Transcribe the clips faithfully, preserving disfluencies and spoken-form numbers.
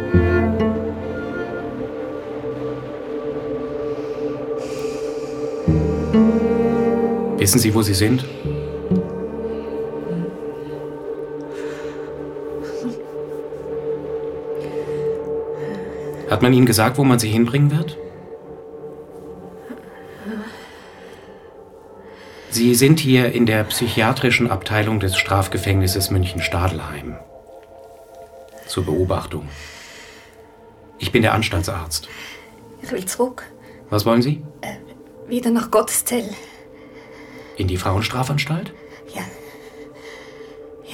Wissen Sie, wo Sie sind? Hat man Ihnen gesagt, wo man Sie hinbringen wird? Sie sind hier in der psychiatrischen Abteilung des Strafgefängnisses München-Stadelheim. Zur Beobachtung. Ich bin der Anstaltsarzt. Ich will zurück. Was wollen Sie? Äh, wieder nach Gotteszell. In die Frauenstrafanstalt? Ja. Ja.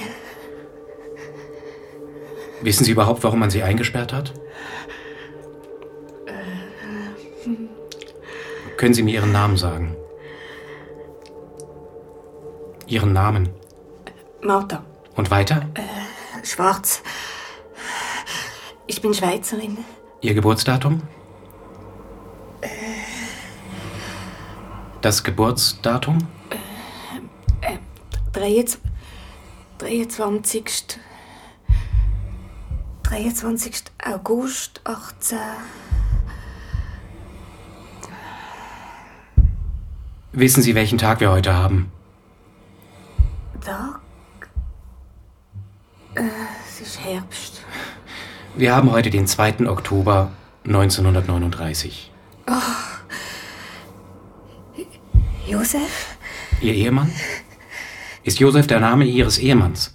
Wissen Sie überhaupt, warum man Sie eingesperrt hat? Äh, hm. Können Sie mir Ihren Namen sagen? Ihren Namen? Martha. Und weiter? Äh, Schwarz. Ich bin Schweizerin. Ihr Geburtsdatum? Äh. Das Geburtsdatum? Äh, äh, dreiundzwanzigsten dreiundzwanzigsten August achtzehn. Wissen Sie, welchen Tag wir heute haben? Tag? Äh, es ist Herbst. Wir haben heute den zweiten Oktober neunzehnhundertneununddreißig. Oh. Josef? Ihr Ehemann? Ist Josef der Name Ihres Ehemanns?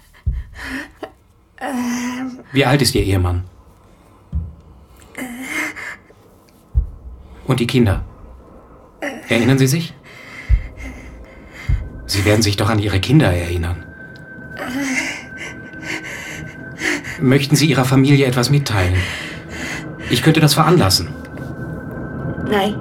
Ähm. Wie alt ist Ihr Ehemann? Äh. Und die Kinder? Äh. Erinnern Sie sich? Sie werden sich doch an Ihre Kinder erinnern. Äh. Möchten Sie Ihrer Familie etwas mitteilen? Ich könnte das veranlassen. Nein.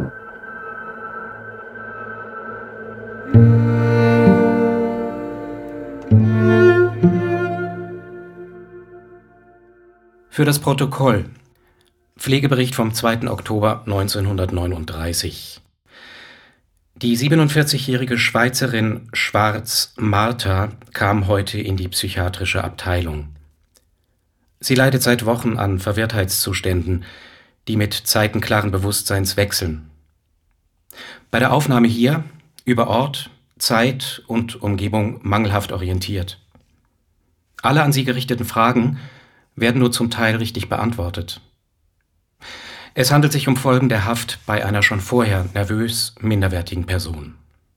Für das Protokoll. Pflegebericht vom zweiten Oktober neunzehnhundertneununddreißig. Die siebenundvierzigjährige Schweizerin Schwarz Martha kam heute in die psychiatrische Abteilung. Sie leidet seit Wochen an Verwirrtheitszuständen, die mit Zeiten klaren Bewusstseins wechseln. Bei der Aufnahme hier über Ort, Zeit und Umgebung mangelhaft orientiert. Alle an sie gerichteten Fragen werden nur zum Teil richtig beantwortet. Es handelt sich um Folgen der Haft bei einer schon vorher nervös minderwertigen Person.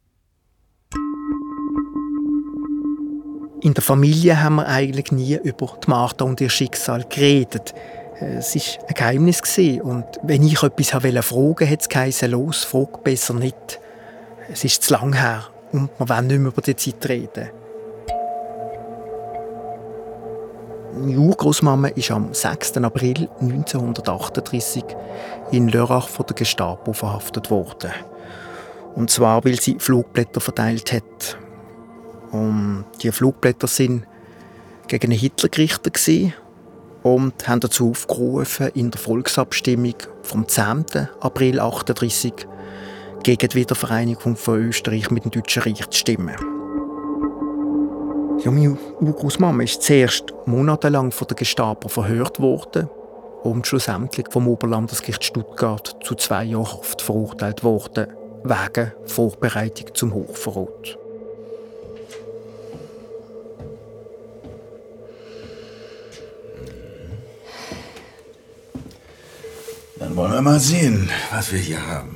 In der Familie haben wir eigentlich nie über die Martha und ihr Schicksal geredet. Es war ein Geheimnis. Und wenn ich etwas fragen wollte, hat es geheißen, los, frag besser nicht. Es ist zu lang her und wir wollen nicht mehr über die Zeit reden. Meine Urgroßmama ist am sechsten April neunzehnhundertachtunddreißig in Lörrach von der Gestapo verhaftet worden. Und zwar, weil sie Flugblätter verteilt hat. Und die Flugblätter sind gegen Hitler gerichtet und haben dazu aufgerufen, in der Volksabstimmung vom zehnten April neunzehnhundertachtunddreißig gegen die Wiedervereinigung von Österreich mit dem Deutschen Reich zu stimmen. Ja, meine Urgroßmama ist zuerst monatelang von der Gestapo verhört worden und schlussendlich vom Oberlandesgericht Stuttgart zu zwei Jahren Haft verurteilt worden, wegen Vorbereitung zum Hochverrat. Dann wollen wir mal sehen, was wir hier haben.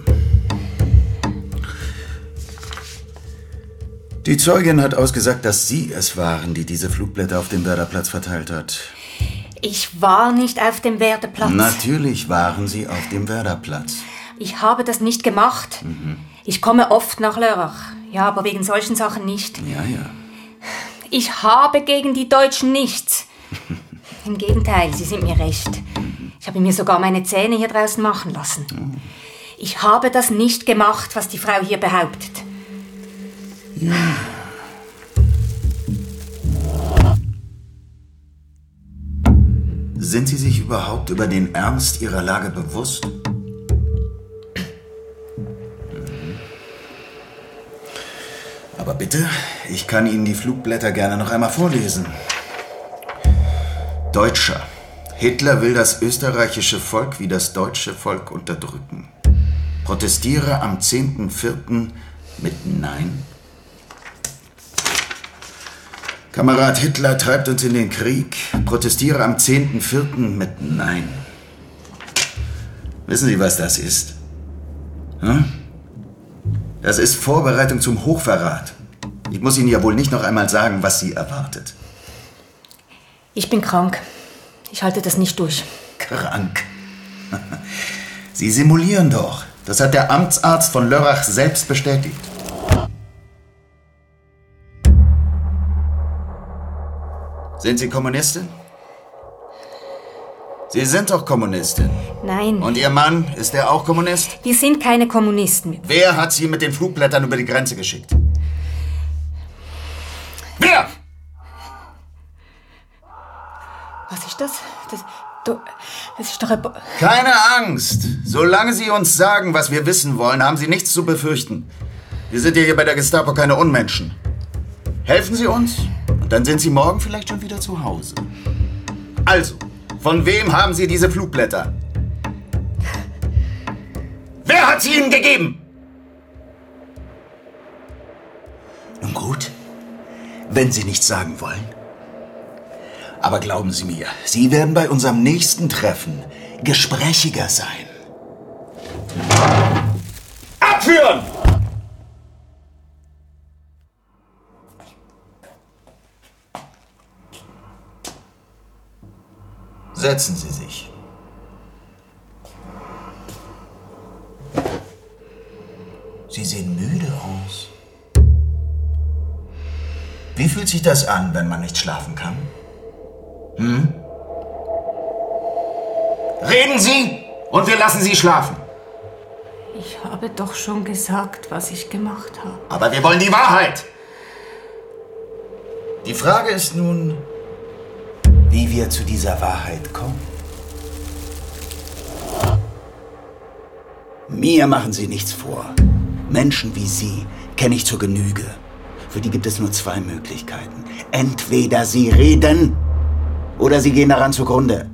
Die Zeugin hat ausgesagt, dass Sie es waren, die diese Flugblätter auf dem Werderplatz verteilt hat. Ich war nicht auf dem Werderplatz. Natürlich waren Sie auf dem Werderplatz. Ich habe das nicht gemacht. Mhm. Ich komme oft nach Lörrach. Ja, aber wegen solchen Sachen nicht. Ja, ja. Ich habe gegen die Deutschen nichts. Im Gegenteil, sie sind mir recht. Ich habe mir sogar meine Zähne hier draußen machen lassen. Mhm. Ich habe das nicht gemacht, was die Frau hier behauptet. Ja. Sind Sie sich überhaupt über den Ernst Ihrer Lage bewusst? Aber bitte, ich kann Ihnen die Flugblätter gerne noch einmal vorlesen. Deutscher, Hitler will das österreichische Volk wie das deutsche Volk unterdrücken. Protestiere am zehnten vierten mit Nein. Kamerad Hitler treibt uns in den Krieg. Protestiere am zehnten vierten mit Nein. Wissen Sie, was das ist? Hm? Das ist Vorbereitung zum Hochverrat. Ich muss Ihnen ja wohl nicht noch einmal sagen, was Sie erwartet. Ich bin krank. Ich halte das nicht durch. Krank? Sie simulieren doch. Das hat der Amtsarzt von Lörrach selbst bestätigt. Sind Sie Kommunistin? Sie sind doch Kommunistin. Nein. Und Ihr Mann, ist er auch Kommunist? Wir sind keine Kommunisten. Wer hat Sie mit den Flugblättern über die Grenze geschickt? Wer? Was ist das? Das, du, das ist doch ein... Bo- Keine Angst. Solange Sie uns sagen, was wir wissen wollen, haben Sie nichts zu befürchten. Wir sind ja hier bei der Gestapo keine Unmenschen. Helfen Sie uns und dann sind Sie morgen vielleicht schon wieder zu Hause. Also, von wem haben Sie diese Flugblätter? Wer hat sie Ihnen gegeben? Nun gut, wenn Sie nichts sagen wollen. Aber glauben Sie mir, Sie werden bei unserem nächsten Treffen gesprächiger sein. Abführen! Setzen Sie sich. Sie sehen müde aus. Wie fühlt sich das an, wenn man nicht schlafen kann? Hm? Reden Sie und wir lassen Sie schlafen. Ich habe doch schon gesagt, was ich gemacht habe. Aber wir wollen die Wahrheit. Die Frage ist nun, wie wir zu dieser Wahrheit kommen. Mir machen Sie nichts vor. Menschen wie Sie kenne ich zur Genüge. Für die gibt es nur zwei Möglichkeiten. Entweder Sie reden oder Sie gehen daran zugrunde.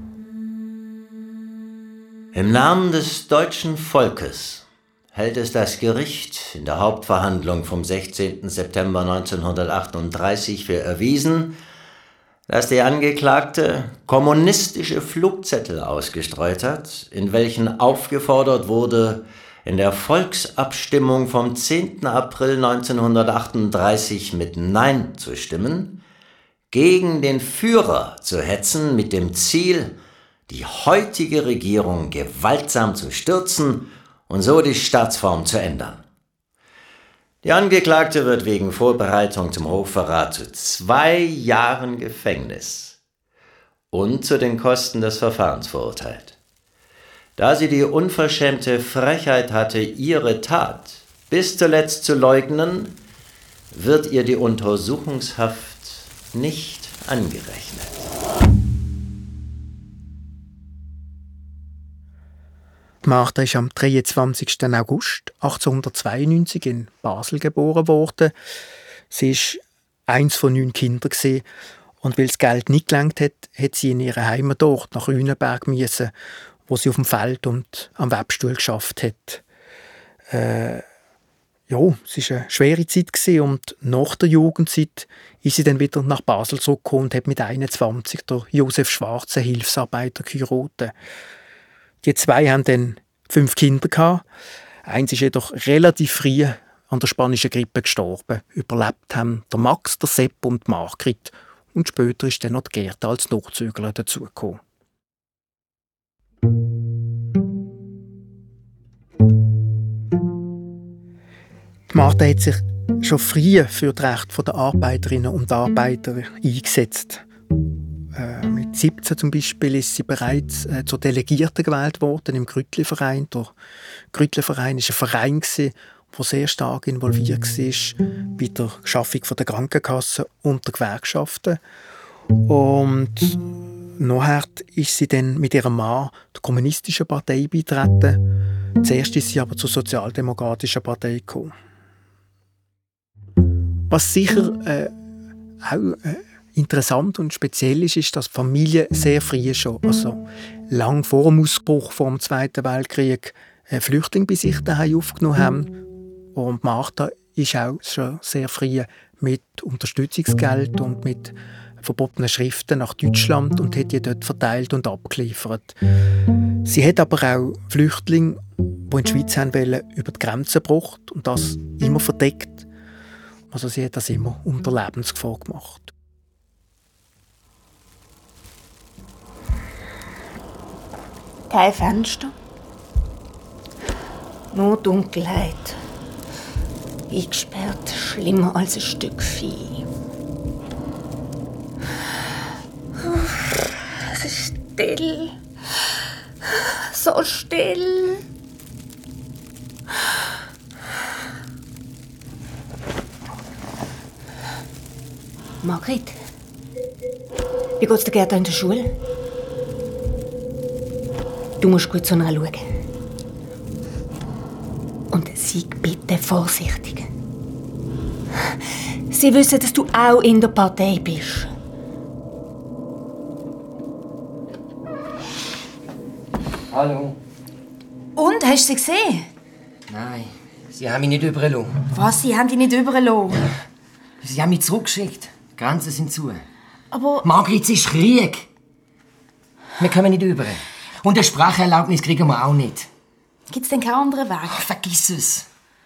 Im Namen des deutschen Volkes hält es das Gericht in der Hauptverhandlung vom sechzehnten September neunzehnhundertachtunddreißig für erwiesen, dass die Angeklagte kommunistische Flugzettel ausgestreut hat, in welchen aufgefordert wurde, in der Volksabstimmung vom zehnten April neunzehnhundertachtunddreißig mit Nein zu stimmen, gegen den Führer zu hetzen mit dem Ziel, die heutige Regierung gewaltsam zu stürzen und so die Staatsform zu ändern. Die Angeklagte wird wegen Vorbereitung zum Hochverrat zu zwei Jahren Gefängnis und zu den Kosten des Verfahrens verurteilt. Da sie die unverschämte Frechheit hatte, ihre Tat bis zuletzt zu leugnen, wird ihr die Untersuchungshaft nicht angerechnet. Martha ist am dreiundzwanzigsten August achtzehnhundertzweiundneunzig in Basel geboren worden. Sie war eins von neun Kindern gewesen. Und weil das Geld nicht gelangt hat, hat sie in ihrer Heimatort nach Rüneberg müssen, wo sie auf dem Feld und am Webstuhl geschafft hat. Äh, ja, es war eine schwere Zeit gewesen, und nach der Jugendzeit ist sie dann wieder nach Basel zurückgekommen und hat mit einundzwanzig der Josef Schwarz, einen Hilfsarbeiter, geheiratet. Die zwei haben dann fünf Kinder gehabt. Eins ist jedoch relativ früh an der spanischen Grippe gestorben. Überlebt haben der Max, der Sepp und die Margrit. Und später ist dann noch die Gerda als Nachzügler dazugekommen. Die Martha hat sich schon früh für das Recht der Arbeiterinnen und Arbeiter eingesetzt. Äh, mit siebzehn zum Beispiel ist sie bereits äh, zur Delegierten gewählt worden im Grüttli-Verein. Der Grüttli-Verein war ein Verein, der sehr stark involviert war bei der Schaffung der Krankenkassen und der Gewerkschaften. Und nachher ist sie dann mit ihrem Mann der Kommunistischen Partei beigetreten. Zuerst ist sie aber zur Sozialdemokratischen Partei gekommen. Was sicher äh, auch äh, interessant und speziell ist, ist, dass die Familie sehr früh schon, also lang vor dem Ausbruch vor dem Zweiten Weltkrieg, Flüchtlinge bei sich daheim aufgenommen haben. Und Martha ist auch schon sehr früh mit Unterstützungsgeld und mit verbotenen Schriften nach Deutschland und hat die dort verteilt und abgeliefert. Sie hat aber auch Flüchtlinge, die in die Schweiz haben wollen, über die Grenzen gebracht und das immer verdeckt. Also sie hat das immer unter Lebensgefahr gemacht. Kein Fenster. Nur Dunkelheit. Eingesperrt, schlimmer als ein Stück Vieh. Es ist still. So still. Margrit, wie geht's der Gerda in der Schule? Du musst gut zu ihr schauen. Und sei bitte vorsichtig. Sie wissen, dass du auch in der Partei bist. Hallo. Und, hast du sie gesehen? Nein, sie haben mich nicht überlassen. Was, sie haben dich nicht überlassen? Sie haben mich zurückgeschickt. Die Grenzen sind zu. Aber... Margrit, es ist Krieg. Wir kommen nicht über. Und eine Spracherlaubnis kriegen wir auch nicht. Gibt's denn keinen anderen Weg? Ach, vergiss es.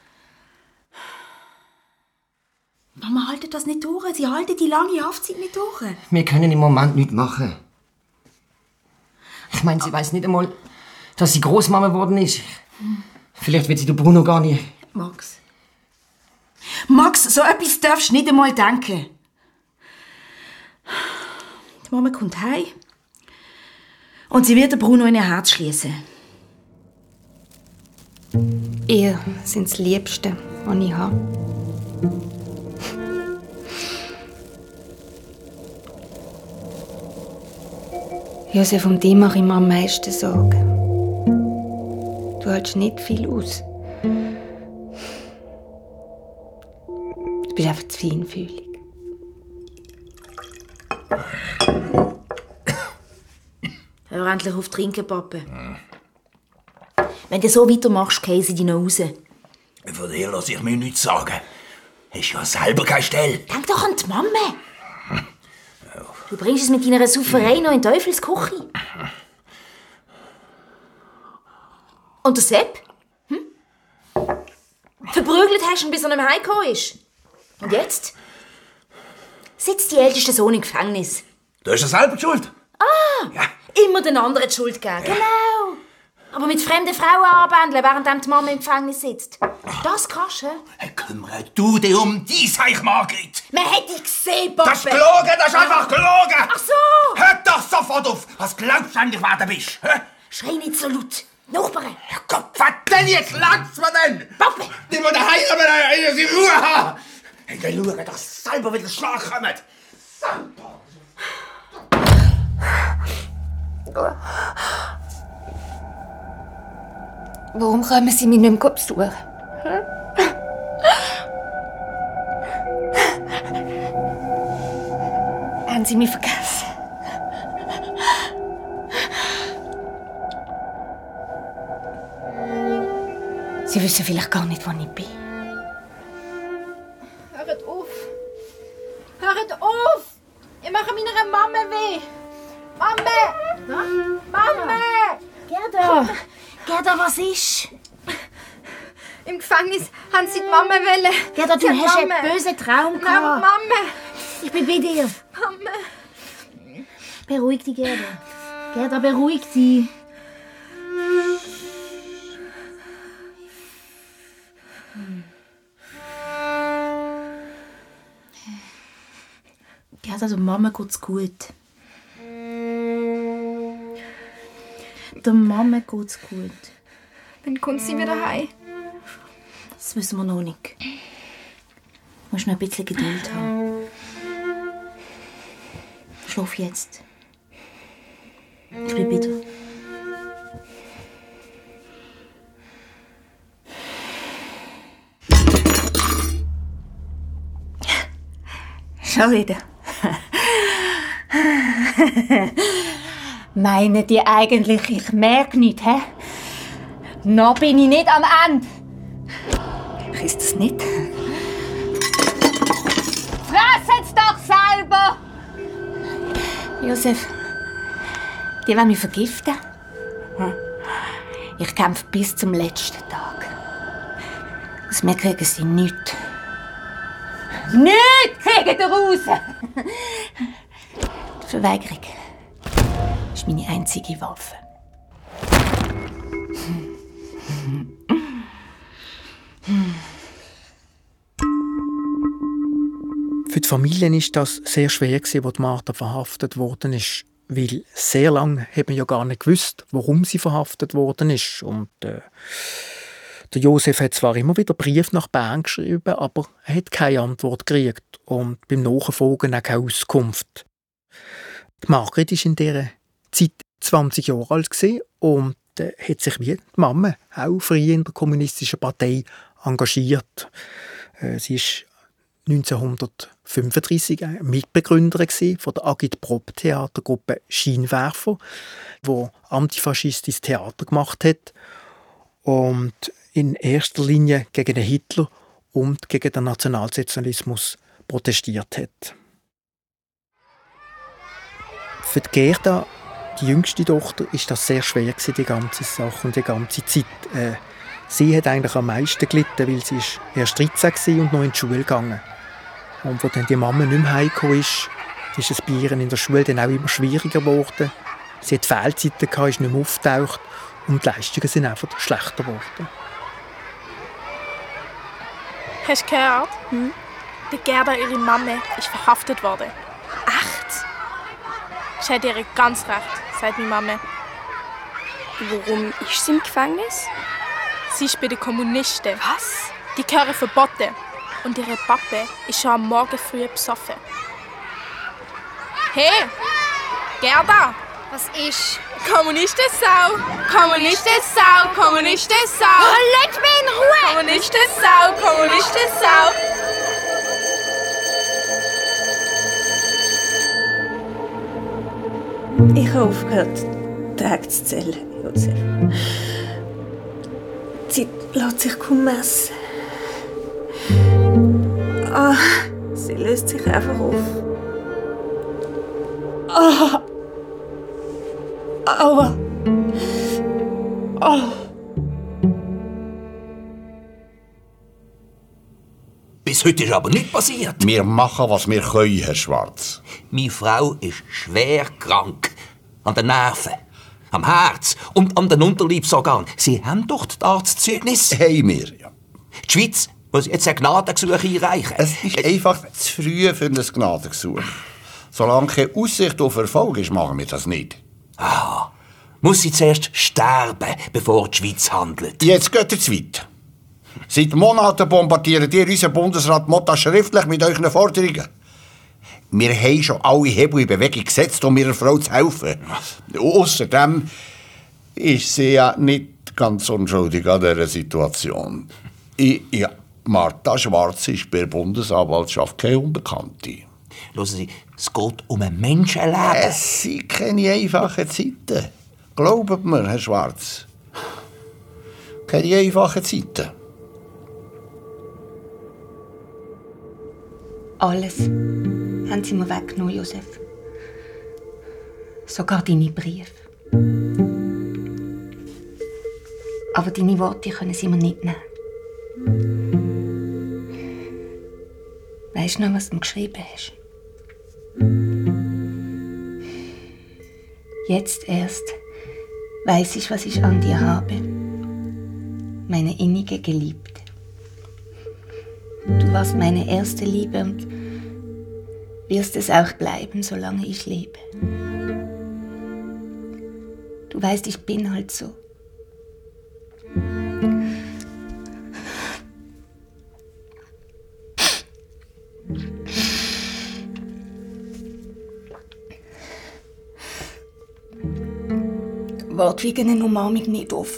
Mama haltet das nicht durch. Sie halten die lange Haftzeit nicht durch. Wir können im Moment nichts machen. Ich meine, sie weiß nicht einmal, dass sie Großmama geworden ist. Vielleicht wird sie den Bruno gar nicht. Max. Max, so etwas darfst du nicht einmal denken. Die Mama kommt heim. Und sie wird den Bruno in ihr Herz schließen. Ihr sind das Liebste, was ich habe. Josef, um dich mache ich mir am meisten Sorgen. Du hältst nicht viel aus. Du bist einfach zu feinfühlig. Hör endlich auf zu trinken, Papa. Hm. Wenn du so weitermachst, gehen sie dich noch raus. Von dir lasse ich mir nichts sagen. Hast ja selber keine Stelle. Denk doch an die Mama. Du bringst es mit deiner Sauferei noch in Teufels Küche. Und der Sepp? Hm? Verprügelt hast du ihn, bis er nicht mehr heimgekommen ist. Und jetzt? Sitzt die älteste Sohn im Gefängnis. Du hast ja selber die Schuld. Ah! Ja. Immer den anderen die Schuld geben. Ja. Genau. Aber mit fremden Frauen anbändeln, während die Mama im Gefängnis sitzt. Das kannst du. Hey, kümmere du dich um dein Seich, Margrit. Man hätte dich gesehen, Papa. Das ist gelogen, das ist einfach gelogen. Ach so. Hör doch sofort auf. Was glaubst du eigentlich, wer du bist? Hä? Schrei nicht so laut. Nachbarn. Ja Gott, was denn jetzt? Langt's mir denn? Papa. Die muss daheim, aber sie Ruhe haben. Hey, dann schau, dass selber wieder Schlag kommt. Warum kommen Sie mich nicht mehr besuchen? Hm? Haben Sie mich vergessen? Sie wissen vielleicht gar nicht, wo ich bin. Hört auf! Hört auf! Ihr macht meiner Mama weh! Mama! Na? Mama! Gerda! Gerda, was ist? Im Gefängnis haben sie die Mama wollen. Gerda, du sie hast Mama. einen bösen Traum gehabt. Nein, Mama! Ich bin bei dir. Mama! Beruhig dich, Gerda. Gerda, beruhig dich. Hm. Gerda, der Mama geht's gut. Der Mama geht's gut. Wann kommt sie wieder heim? Das wissen wir noch nicht. Du musst noch ein bisschen Geduld haben. Schlaf jetzt. Ich bin bei dir. Schon wieder. Meinen die eigentlich, ich merke nichts, hä? Noch bin ich nicht am Ende. Ich ist das nicht. Fressen's doch selber! Josef, die wollen mich vergiften? Hm. Ich kämpfe bis zum letzten Tag. Aus mir kriegen sie nichts. Nichts kriegen sie raus! Die Verweigerung ist meine einzige Waffe. Für die Familie war das sehr schwer, als Martha verhaftet worden ist. Weil sehr lange hat man ja gar nicht gewusst, warum sie verhaftet worden ist. Und äh, der Josef hat zwar immer wieder Brief nach Bern geschrieben, aber er hat keine Antwort gekriegt und beim Nachfragen auch keine Auskunft. Die Margret war in dieser Zeit zwanzig Jahre alt und äh, hat sich wie die Mama auch früh in der kommunistischen Partei engagiert. Äh, sie ist neunzehnhundertfünfunddreissig Mitbegründerin von der Agitprop-Theatergruppe Scheinwerfer, die antifaschistisches Theater gemacht hat und in erster Linie gegen den Hitler und gegen den Nationalsozialismus protestiert hat. Für die Gerda, die jüngste Tochter, ist das sehr schwer gewesen, die ganze Sache und die ganze Zeit. Äh, sie hat eigentlich am meisten gelitten, weil sie ist erst dreizehn war und noch in die Schule gegangen. Und als dann die Mama nicht mehr heimgekommen ist, ist es bei ihr in der Schule dann auch immer schwieriger geworden. Sie hat Fehlzeiten gehabt, ist nicht mehr aufgetaucht und die Leistungen sind einfach schlechter geworden. Hast du gehört? Hm? Die Gerda, ihre Mama, ist verhaftet worden. Echt? Ich hätte ihr ganz recht, sagt meine Mama. Warum ist sie im Gefängnis? Sie ist bei den Kommunisten. Was? Die gehören verboten. Und ihre Papa ist schon am Morgen früh besoffen. Hey! Gerda! Was ist? Kommunistensau! Kommunistensau! Kommunistensau! Oh, leg mich in Ruhe! Kommunistensau! Kommunistensau! Ich habe aufgehört, Tage zu zählen, Josef. Die Zeit lässt sich kaum messen. Ah, sie löst sich einfach auf. Ah! Aua! Ah! Bis heute ist aber nichts passiert. Wir machen, was wir können, Herr Schwarz. Meine Frau ist schwer krank. An den Nerven, am Herz und an den Unterleibsorganen. Sie haben doch das Arztzeugnis. Haben wir, ja. Die Schweiz muss jetzt ein Gnadengesuch einreichen. Es ist einfach zu früh für ein Gnadengesuch. Solange keine Aussicht auf Erfolg ist, machen wir das nicht. Ah, muss sie zuerst sterben, bevor die Schweiz handelt. Jetzt geht es weit. Seit Monaten bombardiert ihr unseren Bundesrat Motta schriftlich mit euren Forderungen. Wir haben schon alle Hebel in Bewegung gesetzt, um ihrer Frau zu helfen. Außerdem ist sie ja nicht ganz unschuldig an dieser Situation. Ich, ja, Martha Schwarz ist bei der Bundesanwaltschaft keine Unbekannte. Hören Sie, es geht um ein Menschenleben. Es sind keine einfachen Zeiten. Glaubt mir, Herr Schwarz. Keine einfachen Zeiten. Alles haben sie mir weggenommen, Josef. Sogar deine Briefe. Aber deine Worte können sie mir nicht nehmen. Weißt du noch, was du geschrieben hast? Jetzt erst weiß ich, was ich an dir habe. Meine innige Geliebte. Du warst meine erste Liebe und wirst es auch bleiben, solange ich lebe. Du weißt, ich bin halt so. Wart wegen einer Umarmung nicht auf.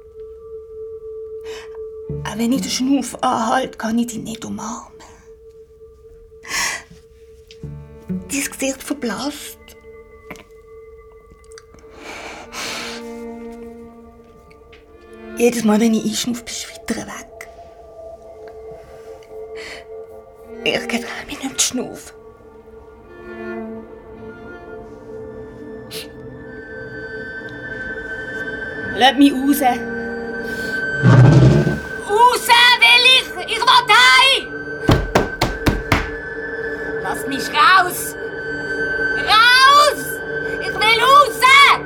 Auch wenn ich den Schnuff anhalte, kann ich dich nicht umarmen. Dein Gesicht verblasst. Jedes Mal, wenn ich einschnaufe, bist du wieder weg. Ich getraue mich nicht zu schnaufen. Lass mich raus. Raus will ich! Ich will heim! Lass mich raus! Raus! Ich will raus!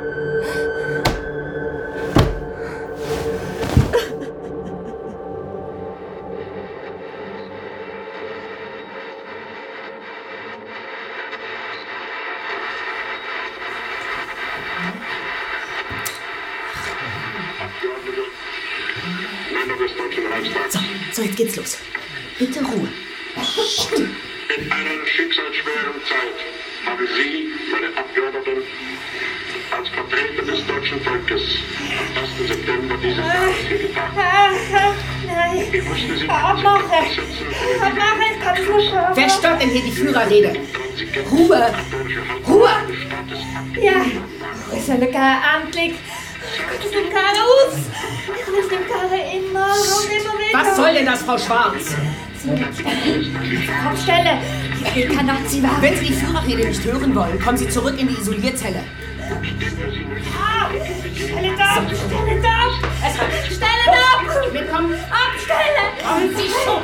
So, so, jetzt geht's los. Bitte Ruhe. In einer schicksalsschweren Zeit haben Sie, meine Abgeordneten, als Vertreter des deutschen Volkes am ersten September dieses Jahres hier getagt. Nein. Ich musste Sie Abmachen. Abmachen, ich kann es nicht hören. Wer stört denn hier die Führerrede? Ruhe! Ruhe! Ja, ich soll gerne endlich. Ich will dem Karre aus. Ich will dem Karre immer und immer wieder. Was soll denn das, Frau Schwarz? Abstelle. Ich will kein Nazi werden. Wenn Sie die Führerrede nicht hören wollen, kommen Sie zurück in die Isolierzelle. Ah, stelle ab, stelle ab. Stelle ab. Mitkommen. Abstelle. Kommen Sie schon.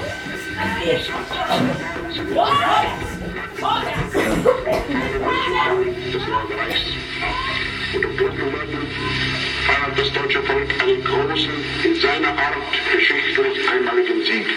Und um Totenwerden feiert das deutsche Volk einen großen, in seiner Art geschichtlich einmaligen Sieg.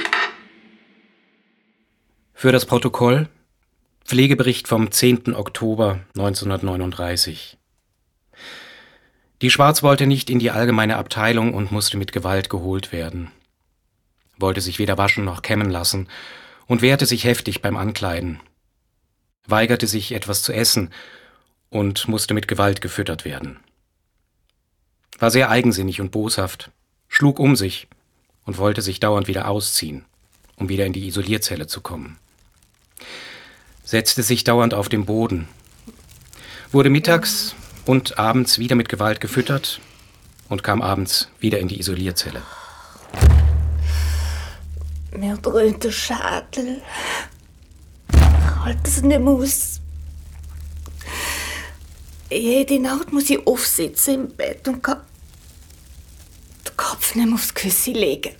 Für das Protokoll Pflegebericht vom zehnten Oktober neunzehnhundertneununddreißig. Die Schwarz wollte nicht in die allgemeine Abteilung und musste mit Gewalt geholt werden. Wollte sich weder waschen noch kämmen lassen und wehrte sich heftig beim Ankleiden. Weigerte sich, etwas zu essen und musste mit Gewalt gefüttert werden. War sehr eigensinnig und boshaft, schlug um sich und wollte sich dauernd wieder ausziehen, um wieder in die Isolierzelle zu kommen. Setzte sich dauernd auf den Boden, wurde mittags und abends wieder mit Gewalt gefüttert und kam abends wieder in die Isolierzelle. Mir dröhnt der Schädel. Ich halte es nicht mehr aus. Jede Nacht muss ich aufsitzen im Bett und kann den Kopf nicht mehr aufs Kissen legen.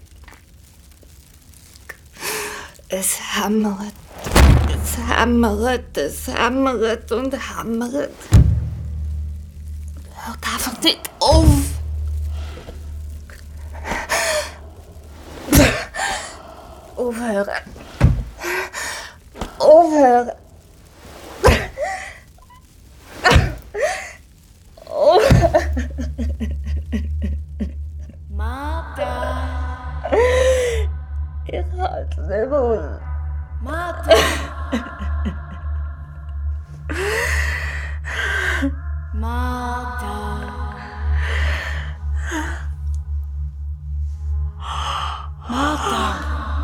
Es hämmert, es hämmert, es hämmert und hämmert. Hört einfach nicht auf. Aufhören. Aufhören. Martha. Ich halte es nicht mehr aus. Martha. Martha. Martha.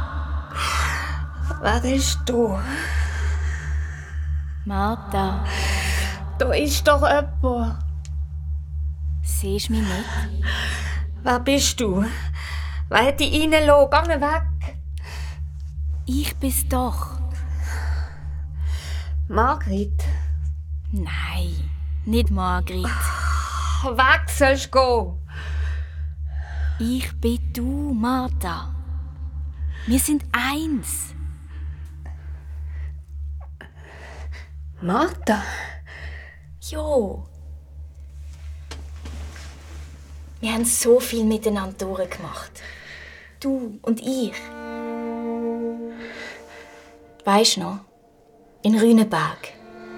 Wer bist du? Martha. Da ist doch jemand. Siehst du mich nicht? Wer bist du? Wer hat dich reingelassen? Geh weg. Ich bin's doch. Margrit? Nein, nicht Margrit. Weg sollst du gehen. Ich bin du, Martha. Wir sind eins. Martha? Jo. Wir haben so viel miteinander durchgemacht. Du und ich. Weisst noch? In Rüneberg.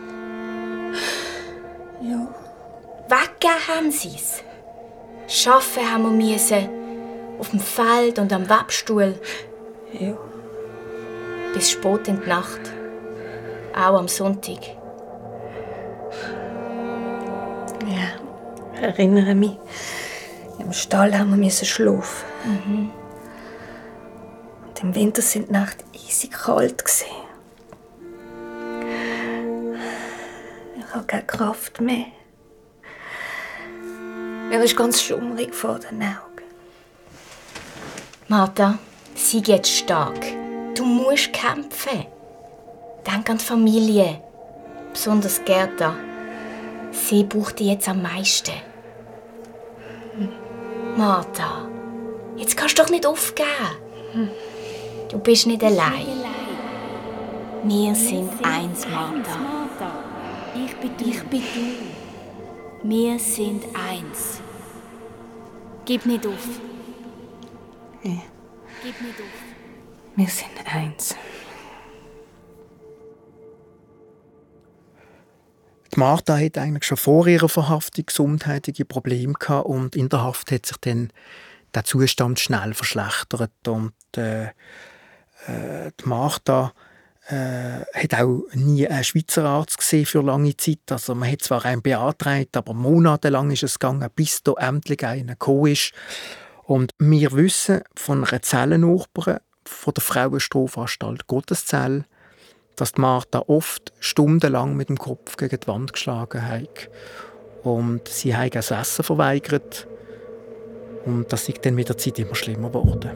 Ja. Weggehen haben sie's. Schaffen haben wir müssen. Auf dem Feld und am Webstuhl. Ja. Bis spät in die Nacht. Auch am Sonntag. Ja, erinnere mich. Im Stall haben wir schlafen. Mhm. Und im Winter sind die Nacht eisig kalt gewesen. Ich habe keine Kraft mehr. Mir ist ganz schummrig vor den Augen. Martha, sei jetzt stark. Du musst kämpfen. Denk an die Familie. Besonders Gerda. Sie braucht dich jetzt am meisten. Martha, jetzt kannst du doch nicht aufgeben. Du bist nicht allein. Wir sind eins, Martha. Ich bin du. Ich bin du. Wir sind eins. Gib nicht auf. Ja. Gib nicht auf. Wir sind eins. Die Martha hatte eigentlich schon vor ihrer Verhaftung gesundheitliche Probleme gehabt und in der Haft hat sich dann der Zustand schnell verschlechtert. Und äh, äh, die Martha äh, hat auch nie einen Schweizer Arzt gesehen für lange Zeit. Also man hat zwar einen beantragt, aber monatelang ist es gegangen, bis da endlich einer gekommen ist. Und wir wissen von einer Zellennachbarin von der Frauenstrafanstalt Gotteszell, dass die Martha oft stundenlang mit dem Kopf gegen die Wand geschlagen hat. Und sie hat das Essen verweigert. Und das ist dann mit der Zeit immer schlimmer geworden.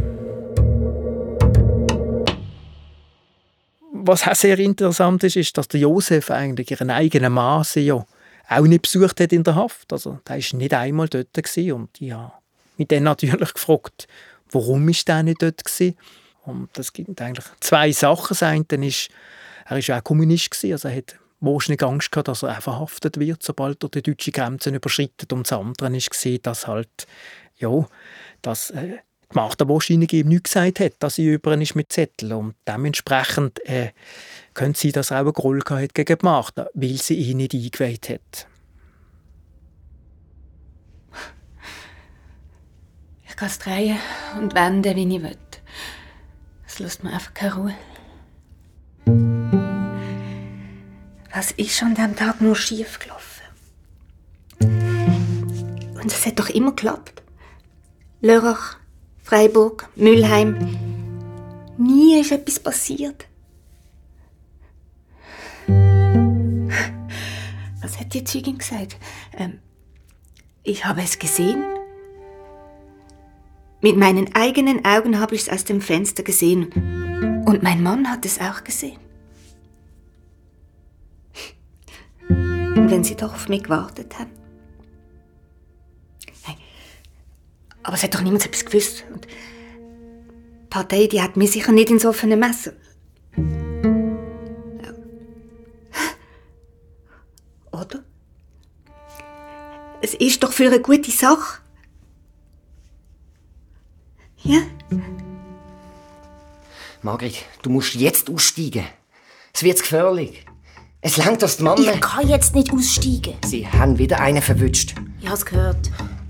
Was auch sehr interessant ist, ist, dass der Josef eigentlich ihren eigenen Mann ja auch nicht besucht hat in der Haft. Also, der war nicht einmal dort gewesen. Und ich habe mich dann natürlich gefragt, warum ist der nicht dort gewesen? Und es gibt eigentlich zwei Sachen. Das eine ist, er war auch Kommunist gewesen, also er hat wahrscheinlich Angst gehabt, dass er auch verhaftet wird, sobald er die deutsche Grenzen überschreitet. Und das andere ist gesehen, dass halt, ja, dass äh, die Martha wahrscheinlich eben nichts gesagt hat, dass sie über ihn ist mit Zettel. Und dementsprechend äh, könnte sie, dass er auch einen Groll gehabt hat gegen die Martha, weil sie ihn nicht eingeweiht hat. Ich kann es drehen und wenden, wie ich will. Es lässt mir einfach keine Ruhe. Was ist an diesem Tag nur schief gelaufen? Und es hat doch immer geklappt. Lörrach, Freiburg, Mülheim. Nie ist etwas passiert. Was hat die Zeugin gesagt? Ähm, ich habe es gesehen. Mit meinen eigenen Augen habe ich es aus dem Fenster gesehen. Und mein Mann hat es auch gesehen. Und wenn sie doch auf mich gewartet haben. Hey, aber es hat doch niemand etwas gewusst. Und die Partei, die hat mir sicher nicht ins offene Messer. Oder? Es ist doch für eine gute Sache. Ja? Margrit, du musst jetzt aussteigen. Es wird gefährlich. Es langt, dass die Mama... Ich kann jetzt nicht aussteigen. Sie haben wieder einen verwünscht. Ich habe es gehört.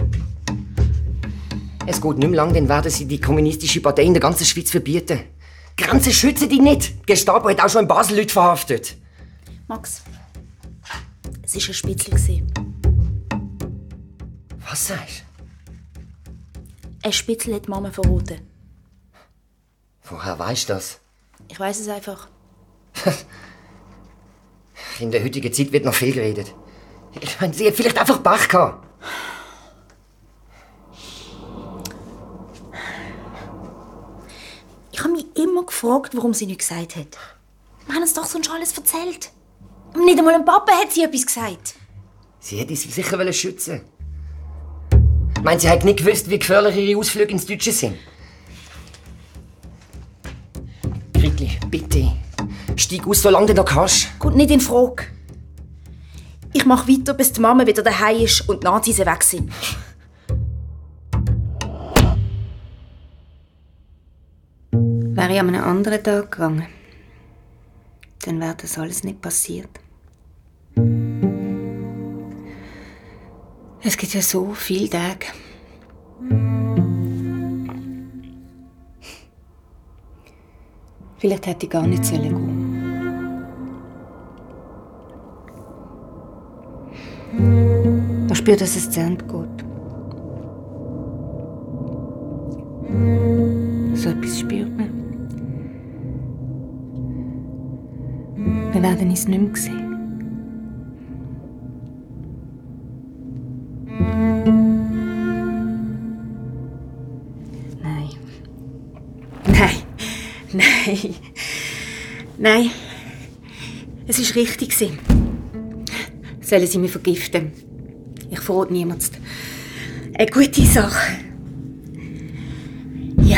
Es geht nicht mehr lang, dann werden sie die kommunistische Partei in der ganzen Schweiz verbieten. Grenzen schützen die nicht. Die Gestapo hat auch schon in Basel Leute verhaftet. Max, es war ein Spitzel. Was sagst du? Ein Spitzel hat die Mama verraten. Woher weisst du das? Ich weiss es einfach. In der heutigen Zeit wird noch viel geredet. Ich meine, sie hat vielleicht einfach Pech gehabt. Ich habe mich immer gefragt, warum sie nichts gesagt hat. Wir haben uns doch sonst alles erzählt. Nicht einmal dem Papa hat sie etwas gesagt. Sie hätte sie sicher schützen wollen. Ich meine, sie hat nicht gewusst, wie gefährlich ihre Ausflüge ins Deutsche sind. Gritli, bitte. Steig aus, solange du noch kannst. Kommt nicht in Frage. Ich mache weiter, bis die Mama wieder daheim ist und die Nazis weg sind. Wäre ich an einem anderen Tag gegangen, dann wäre das alles nicht passiert. Es gibt ja so viele Tage. Vielleicht hätte ich gar nicht gehen sollen. Ich spüre, dass es zu Ende geht. So etwas spürt man. Wir werden uns nicht mehr sehen. Nein, Nein. Nein. Es war richtig. Sollen Sie mich vergiften? Ich verrate niemanden. Eine gute Sache. Ja.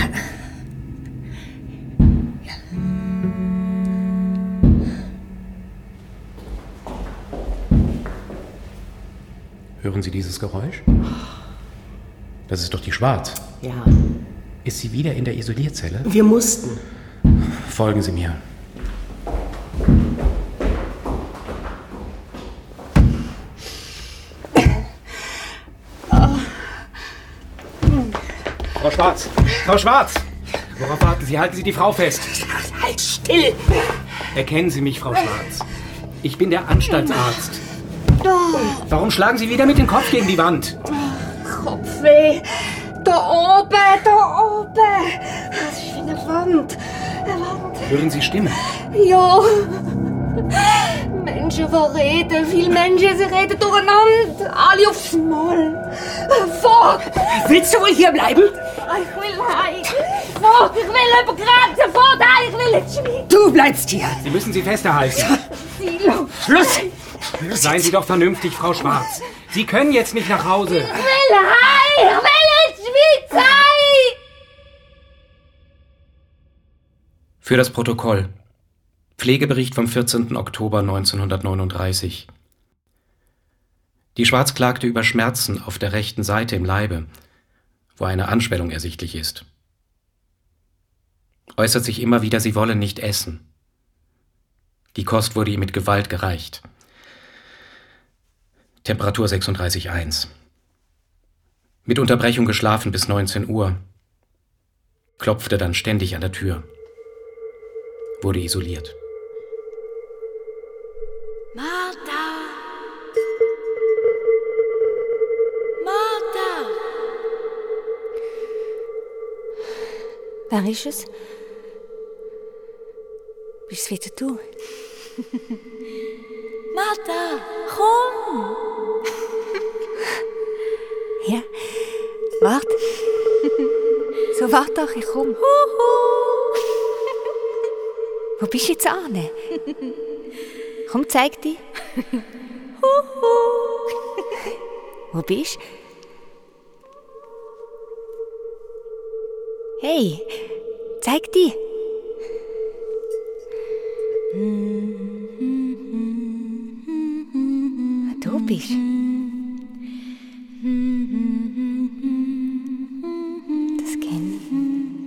Ja. Hören Sie dieses Geräusch? Das ist doch die Schwarz. Ja. Ist sie wieder in der Isolierzelle? Wir mussten. Folgen Sie mir. Frau Schwarz! Frau Schwarz! Worauf warten Sie? Halten Sie die Frau fest! Halt still! Erkennen Sie mich, Frau Schwarz? Ich bin der Anstaltsarzt. Warum schlagen Sie wieder mit dem Kopf gegen die Wand? Kopfweh. Da oben, da oben. Das ist wie eine Wand. Eine Wand. Hören Sie Stimmen? Ja. Menschen, die reden. Viele Menschen, sie reden durcheinander. Alle aufs Maul. Fuck! Willst du wohl hier bleiben? Ich will heim. Fuck, ich will über Grenzen fort. Ich will in die Schweiz. Du bleibst hier. Sie müssen sie festhalten. Silo. Schluss! Seien Sie doch vernünftig, Frau Schwarz. Sie können jetzt nicht nach Hause. Ich will heim. Ich will in die Schweiz heim. Für das Protokoll. Pflegebericht vom vierzehnten Oktober neunzehnhundertneununddreißig. Die Schwarz klagte über Schmerzen auf der rechten Seite im Leibe, wo eine Anschwellung ersichtlich ist. Äußert sich immer wieder, sie wolle nicht essen. Die Kost wurde ihr mit Gewalt gereicht. Temperatur sechsunddreißig Komma eins. Mit Unterbrechung geschlafen bis neunzehn Uhr. Klopfte dann ständig an der Tür. Wurde isoliert. Martha! Martha! Wer ist es? Bist es wieder du? Martha, komm! Ja, warte. So, warte doch, ich komm. Wo bist du jetzt an? Komm, zeig dich. Wo bist du? Hey, zeig dich. Du bist. Das kenn ich.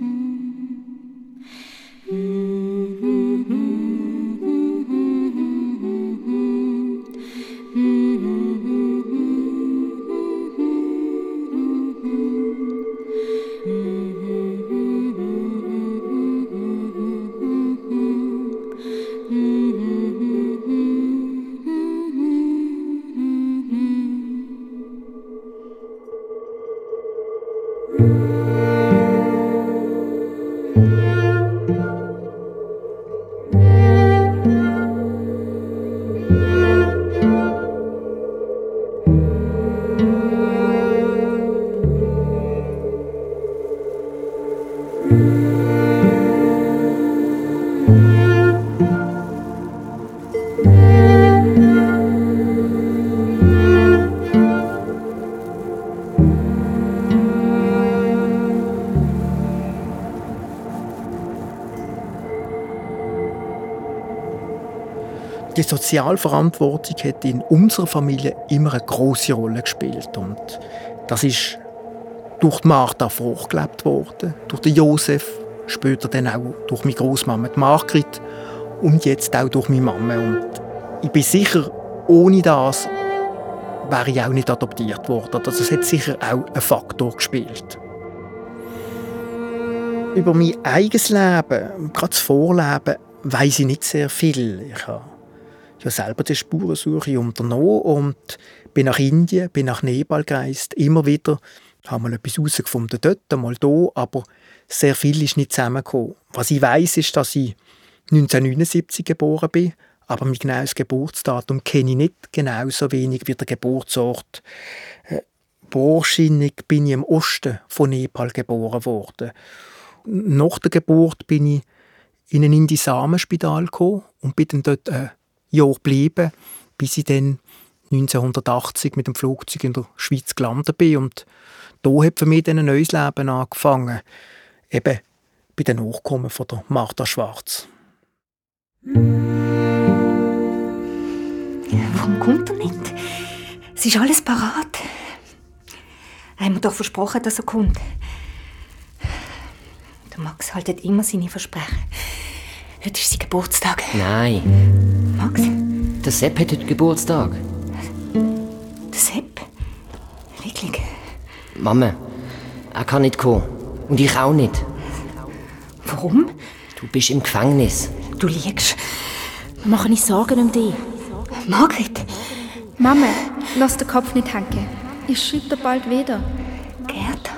Die Sozialverantwortung hat in unserer Familie immer eine grosse Rolle gespielt. Und das ist durch die Martha vorgelebt worden, durch den Josef, später dann auch durch meine Großmama, die Margrit, und jetzt auch durch meine Mama. Und ich bin sicher, ohne das wäre ich auch nicht adoptiert worden. Also es hat sicher auch einen Faktor gespielt. Über mein eigenes Leben, gerade das Vorleben, weiss ich nicht sehr viel. Ich habe ja selber die Spurensuche unternommen und bin nach Indien, bin nach Nepal gereist, immer wieder, habe mal etwas herausgefunden dort, mal da, aber sehr viel ist nicht zusammengekommen. Was ich weiss, ist, dass ich neunzehnhundertneunundsiebzig geboren bin, aber mein genaues Geburtsdatum kenne ich nicht, genauso wenig wie der Geburtsort. Äh, wahrscheinlich bin ich im Osten von Nepal geboren worden. Nach der Geburt bin ich in ein Indisamenspital gekommen und bin dann dort ein Jahr geblieben, bis ich dann neunzehnhundertachtzig mit dem Flugzeug in der Schweiz gelandet bin. Und da hat für mich dann ein neues Leben angefangen. Eben bei den Nachkommen von der Martha Schwarz. Warum kommt er nicht? Es ist alles parat. Er hat mir doch versprochen, dass er kommt. Der Max hält immer seine Versprechen. Heute ist sein Geburtstag. Nein. Max? Der Sepp hat heute Geburtstag. Der Sepp? Wirklich? Mama, er kann nicht kommen. Und ich auch nicht. Warum? Du bist im Gefängnis. Du liegst. Wir machen uns Sorgen um dich. Margret? Mama, lass den Kopf nicht hängen. Ich schreibe dir bald wieder. Gerda?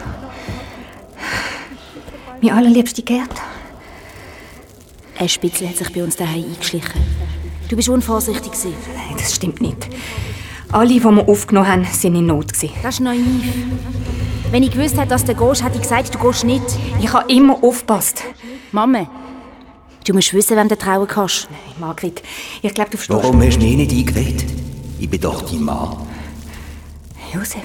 Meine allerliebste Gerda? Ein Spitzel hat sich bei uns daheim eingeschlichen. Du bist unvorsichtig gewesen. Nein, das stimmt nicht. Alle, die wir aufgenommen haben, waren in Not. Das ist naiv. Wenn ich gewusst hätte, dass du gehst, hätte ich gesagt, du gehst nicht. Ich habe immer aufgepasst. Mama, du musst wissen, wem du trauen kannst. Nein, Margret, ich glaube, du verstehst... Warum hast du mich nicht eingeweiht? Ich bin doch dein Mann. Josef.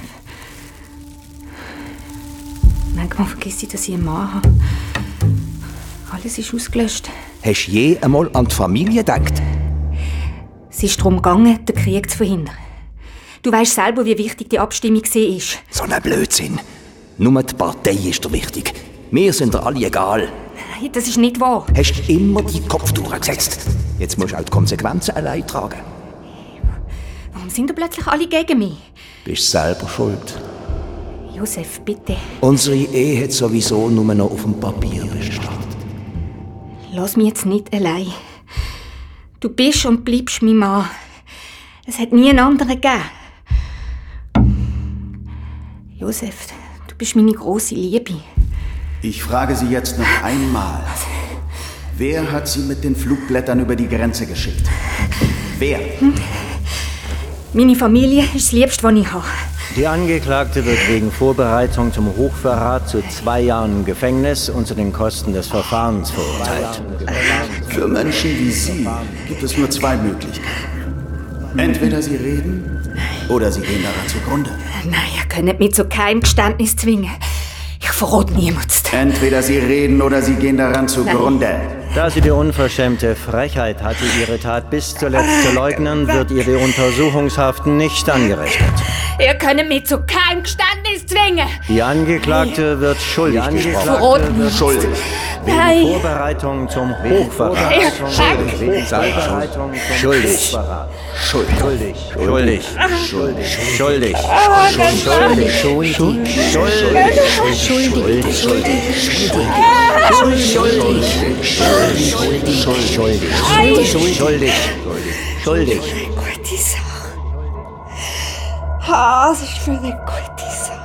Manchmal vergesse ich, dass ich einen Mann habe. Alles ist ausgelöscht. Hast du je einmal an die Familie gedacht? Es ist darum gegangen, den Krieg zu verhindern. Du weißt selber, wie wichtig die Abstimmung war. So ein Blödsinn. Nur die Partei ist dir wichtig. Wir sind dir alle egal. Nein, das ist nicht wahr. Hast du immer deinen Kopf durchgesetzt. Jetzt musst du auch die Konsequenzen allein tragen. Warum sind da plötzlich alle gegen mich? Bist selber schuld. Josef, bitte. Unsere Ehe hat sowieso nur noch auf dem Papier bestanden. Lass mich jetzt nicht allein. Du bist und bleibst mein Mann. Es hat nie einen anderen gegeben. Josef, du bist meine grosse Liebe. Ich frage Sie jetzt noch einmal. Wer hat Sie mit den Flugblättern über die Grenze geschickt? Wer? Hm? Meine Familie ist das Liebste, was ich habe. Die Angeklagte wird wegen Vorbereitung zum Hochverrat zu zwei Jahren Gefängnis und zu den Kosten des Verfahrens verurteilt. Für Menschen wie Sie gibt es nur zwei Möglichkeiten. Entweder Sie reden oder Sie gehen daran zugrunde. Nein, ihr könnt mich zu keinem Geständnis zwingen. Ich verrate niemanden. Entweder Sie reden oder Sie gehen daran zugrunde. Nein. Da sie die unverschämte Frechheit hatte, ihre Tat bis zuletzt zu leugnen, wird ihr die Untersuchungshaft nicht angerechnet. Ihr könnt mich zu keinem Geständnis zwingen. Die Angeklagte wird schuldig gesprochen. Wird schuldig. Nein. Wegen Vorbereitung zum Hochverrat. Schuldig. Wegen Vorbereitung zum Schuldig. Hochverrat. Schuldig. Schuldig. Schuldig. Schuldig. Schuldig. Schuldig. Schuldig. Schuldig. Schuldig. Schuldig. Schuldig. Schuldig. Schuldig. Schuldig. Schuldig. Gute Sache. Ah, das ist für eine gute Sache.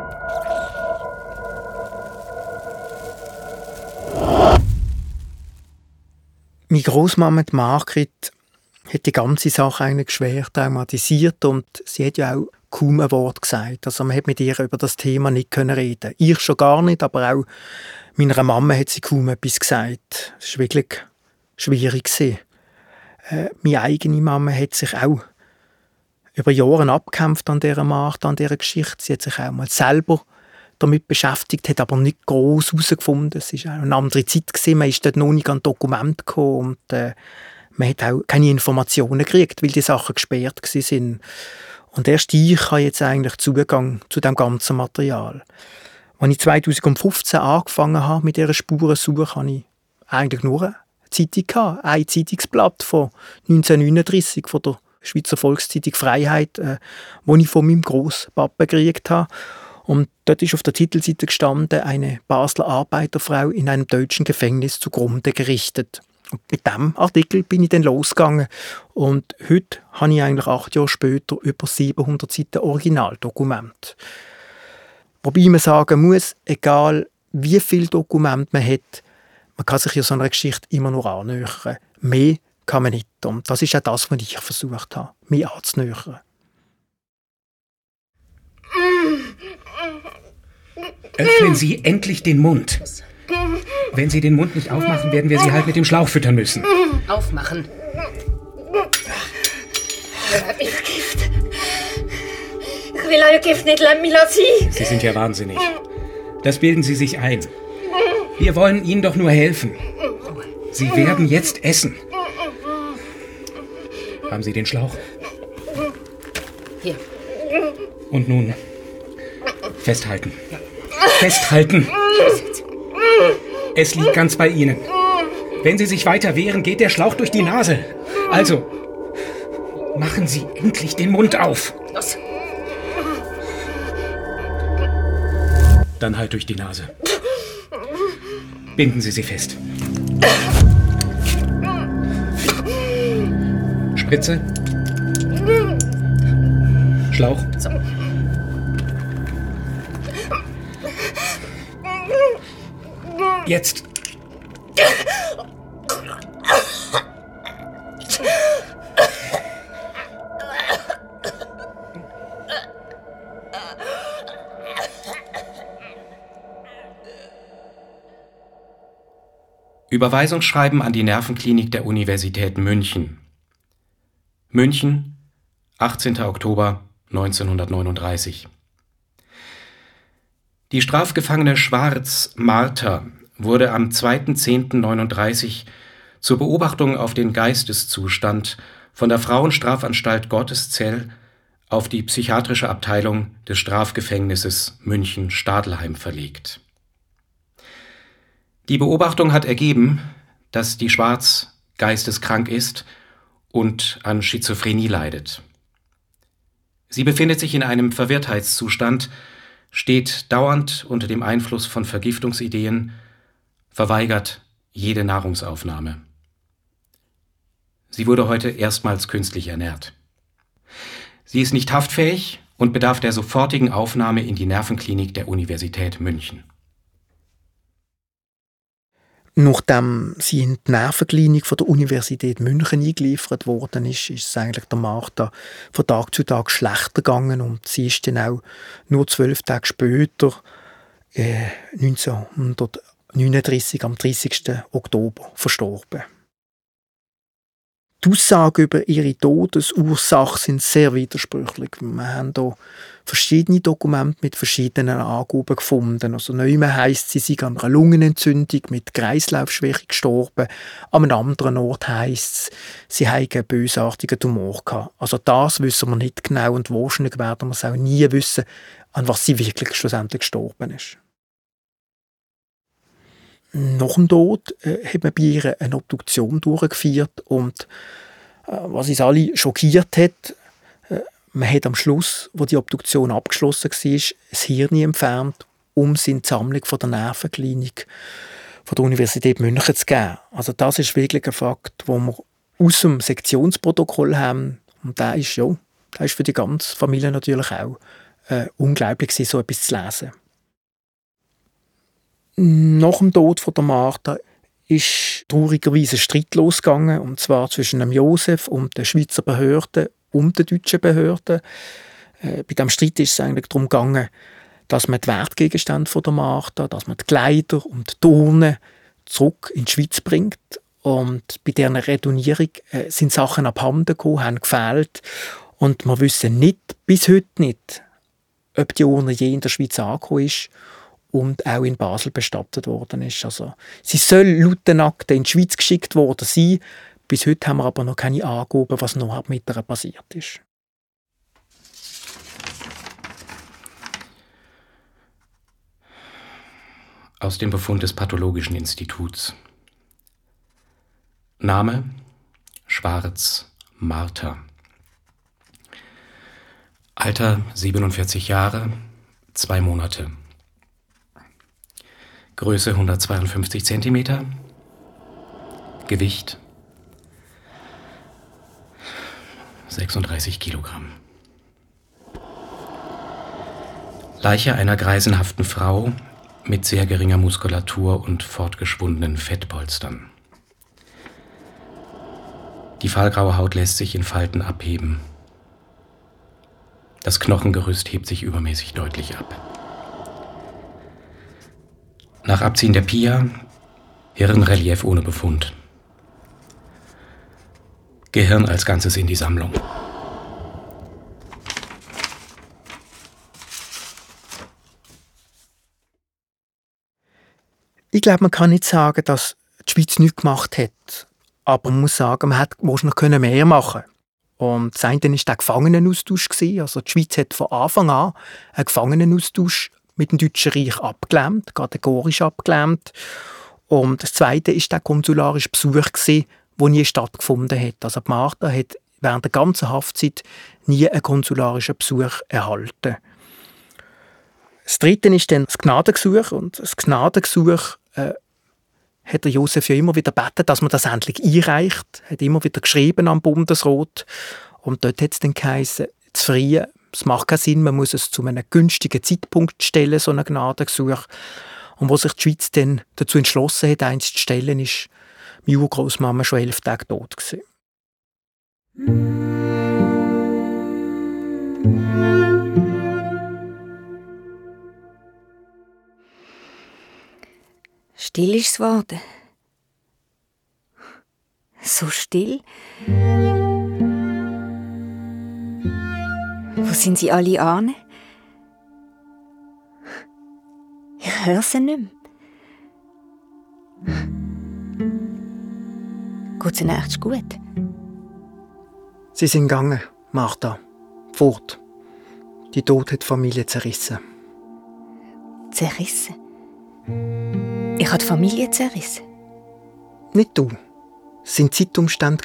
Meine Großmama, die Margret, hat die ganze Sache eigentlich schwer traumatisiert und sie hat ja auch kaum ein Wort gesagt. Also man hat mit ihr über das Thema nicht können reden. Ich schon gar nicht, aber auch meiner Mama hat sie kaum etwas gesagt. Das war wirklich schwierig. Äh, meine eigene Mama hat sich auch über Jahre abgekämpft an dieser Martha, an dieser Geschichte. Sie hat sich auch mal selber damit beschäftigt, hat aber nicht gross herausgefunden. Es war auch eine andere Zeit gewesen. Man ist dort noch nicht an Dokumente gekommen und äh, man hat auch keine Informationen gekriegt, weil die Sachen gesperrt waren. Und erst ich habe jetzt eigentlich Zugang zu dem ganzen Material. Als ich zweitausendfünfzehn angefangen habe mit dieser Spurensuche, hatte ich eigentlich nur eine Zeitung gehabt, ein Zeitungsblatt von neunzehnhundertneununddreissig von der Schweizer Volkszeitung Freiheit, äh, wo ich von meinem Grosspapa gekriegt habe. Und dort ist auf der Titelseite gestanden, eine Basler Arbeiterfrau in einem deutschen Gefängnis zugrunde gerichtet. Und mit diesem Artikel bin ich dann losgegangen. Und heute habe ich eigentlich acht Jahre später über siebenhundert Seiten Originaldokumente. Wobei man sagen muss, egal wie viele Dokumente man hat, man kann sich ja so einer Geschichte immer noch annähern. Mehr kann man nicht. Und das ist auch das, was ich versucht habe, mich anzunähern. Öffnen Sie endlich den Mund. Wenn Sie den Mund nicht aufmachen, werden wir Sie halt mit dem Schlauch füttern müssen. Aufmachen. Ich vergift. Ich will euer Gift nicht, lass mich sein. Sie sind ja wahnsinnig. Das bilden Sie sich ein. Wir wollen Ihnen doch nur helfen. Sie werden jetzt essen. Haben Sie den Schlauch? Hier. Und nun festhalten. Festhalten! Es liegt ganz bei Ihnen. Wenn Sie sich weiter wehren, geht der Schlauch durch die Nase. Also, machen Sie endlich den Mund auf. Los. Dann halt durch die Nase. Binden Sie sie fest. Spritze. Schlauch. So. Jetzt. Überweisungsschreiben an die Nervenklinik der Universität München. München, achtzehnter Oktober neunzehnhundertneununddreißig. Die Strafgefangene Schwarz, Martha, wurde am zweiten zehnten neununddreißig zur Beobachtung auf den Geisteszustand von der Frauenstrafanstalt Gotteszell auf die psychiatrische Abteilung des Strafgefängnisses München-Stadelheim verlegt. Die Beobachtung hat ergeben, dass die Schwarz geisteskrank ist und an Schizophrenie leidet. Sie befindet sich in einem Verwirrtheitszustand, steht dauernd unter dem Einfluss von Vergiftungsideen, verweigert jede Nahrungsaufnahme. Sie wurde heute erstmals künstlich ernährt. Sie ist nicht haftfähig und bedarf der sofortigen Aufnahme in die Nervenklinik der Universität München. Nachdem sie in die Nervenklinik von der Universität München eingeliefert worden ist, ist es eigentlich der Martha von Tag zu Tag schlechter gegangen und sie ist dann auch nur zwölf Tage später, äh, neunzehnhundertneununddreißig, am dreißigsten Oktober, verstorben. Die Aussagen über ihre Todesursache sind sehr widersprüchlich. Wir haben hier verschiedene Dokumente mit verschiedenen Angaben gefunden. Also neumal heisst, sie sei an einer Lungenentzündung mit Kreislaufschwäche gestorben. An einem anderen Ort heisst es, sie habe einen bösartigen Tumor gehabt. Also das wissen wir nicht genau und wahrscheinlich werden wir es auch nie wissen, an was sie wirklich schlussendlich gestorben ist. Nach dem Tod äh, hat man bei ihr eine Obduktion durchgeführt und äh, was uns alle schockiert hat, äh, man hat am Schluss, wo die Obduktion abgeschlossen war, das Hirn entfernt, um es in die Sammlung von der Nervenklinik von der Universität München zu geben. Also das ist wirklich ein Fakt, den wir aus dem Sektionsprotokoll haben und der ist, ja, der ist für die ganze Familie natürlich auch äh, unglaublich, so etwas zu lesen. Nach dem Tod von der Martha ist traurigerweise ein Streit losgegangen, und zwar zwischen dem Josef und den Schweizer Behörden und den deutschen Behörden. Äh, bei diesem Streit ist es eigentlich darum gegangen, dass man die Wertgegenstände von der Martha, dass man die Kleider und die Turnen zurück in die Schweiz bringt. Und bei dieser Retournierung äh, sind Sachen abhanden gekommen, haben gefehlt. Und wir wissen nicht, bis heute nicht, ob die Urne je in der Schweiz angekommen ist und auch in Basel bestattet worden ist. Also, sie soll laut den Akten in die Schweiz geschickt worden sein. Bis heute haben wir aber noch keine Angaben, was noch mit ihr passiert ist. Aus dem Befund des Pathologischen Instituts. Name: Schwarz, Martha. Alter: siebenundvierzig Jahre, zwei Monate. Größe: hundertzweiundfünfzig Zentimeter. Gewicht: sechsunddreißig Kilogramm. Leiche einer greisenhaften Frau mit sehr geringer Muskulatur und fortgeschwundenen Fettpolstern. Die fahlgraue Haut lässt sich in Falten abheben. Das Knochengerüst hebt sich übermäßig deutlich ab. Nach Abziehen der P I A Hirnrelief ohne Befund. Gehirn als Ganzes in die Sammlung. Ich glaube, man kann nicht sagen, dass die Schweiz nichts gemacht hat. Aber man muss sagen, man hätte noch mehr machen können. Und das eine war der Gefangenenaustausch. Also die Schweiz hat von Anfang an einen Gefangenenaustausch mit dem Deutschen Reich abgelehnt, kategorisch abgelehnt. Und das zweite war der konsularische Besuch, der nie stattgefunden hat. Also Martha hat während der ganzen Haftzeit nie einen konsularischen Besuch erhalten. Das dritte ist dann das Gnadengesuch. Und das Gnadengesuch äh, hat der Josef ja immer wieder gebeten, dass man das endlich einreicht. Er hat immer wieder geschrieben am Bundesrat. Und dort hat es dann geheißen, zu frieren, es macht keinen Sinn, man muss es zu einem günstigen Zeitpunkt stellen, so ein Gnadengesuch. Und wo sich die Schweiz dann dazu entschlossen hat, eins zu stellen, ist meine Urgroßmama schon elf Tage tot gewesen. Still ist es geworden. So still. Wo sind sie alle an? Ich höre sie nicht mehr. Geht's ihnen echt gut? Sie sind gegangen, Martha. Fort. Die Tod hat die Familie zerrissen. Zerrissen? Ich habe die Familie zerrissen? Nicht du. Es waren Zeitumstände.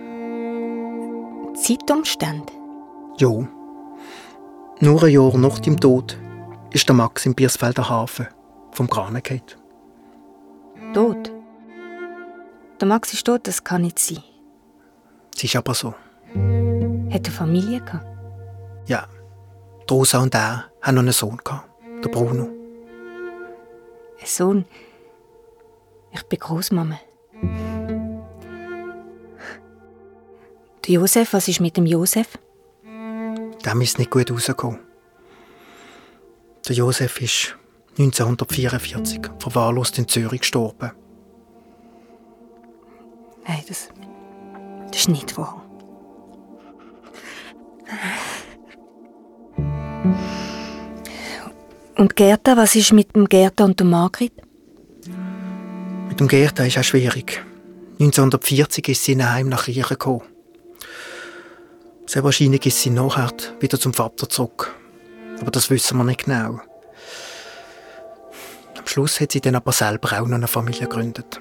Zeitumstände? Ja. Nur ein Jahr nach dem Tod ist der Max im Biersfelder Hafen vom Kranen gefallen. Tot? Der Max ist tot, das kann nicht sein. Es ist aber so. Hat er Familie gehabt? Ja. Die Rosa und er haben noch einen Sohn gehabt, der Bruno. Ein Sohn? Ich bin Großmama. Der Josef, was ist mit dem Josef? Dem ist nicht gut rausgekommen. Der Josef ist neunzehnhundertvierundvierzig verwahrlost in Zürich gestorben. Nein, das, das ist nicht wahr. Und Gerda, was ist mit dem Gerda und der Margrit? Mit dem Gerda ist auch schwierig. neunzehnhundertvierzig ist sie in ein Heim nach Riechen gekommen. Sehr wahrscheinlich ist sie nachher wieder zum Vater zurück. Aber das wissen wir nicht genau. Am Schluss hat sie dann aber selber auch noch eine Familie gegründet.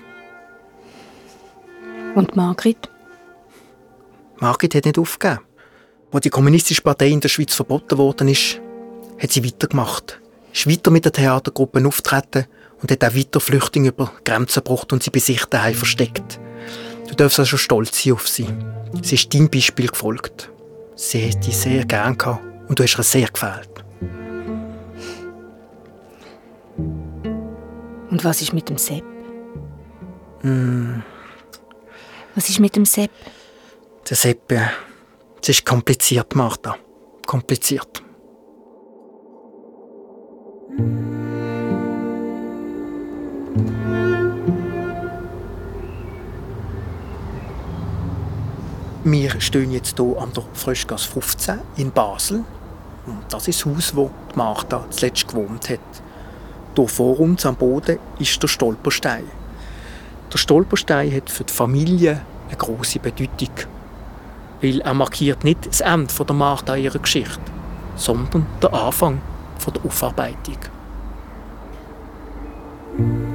Und Margrit? Margrit hat nicht aufgegeben. Als die kommunistische Partei in der Schweiz verboten worden ist, hat sie weitergemacht. Ist weiter mit den Theatergruppen auftreten und hat auch weiter Flüchtlinge über Grenzen gebracht und sie bei sich daheim versteckt. Du darfst also stolz sein auf sie. Sie ist deinem Beispiel gefolgt. Sie hat dich sehr gern gehabt und du hast ihr sehr gefällt. Und was ist mit dem Sepp? Mm. Was ist mit dem Sepp? Der Sepp, äh, es ist kompliziert, Martha. Kompliziert. Wir stehen jetzt hier an der Fröschgasse fünfzehn in Basel. Und das ist das Haus, wo die Martha zuletzt gewohnt hat. Hier vor uns am Boden ist der Stolperstein. Der Stolperstein hat für die Familie eine grosse Bedeutung. Weil er markiert nicht das Ende der Martha ihrer Geschichte, sondern den Anfang der Aufarbeitung.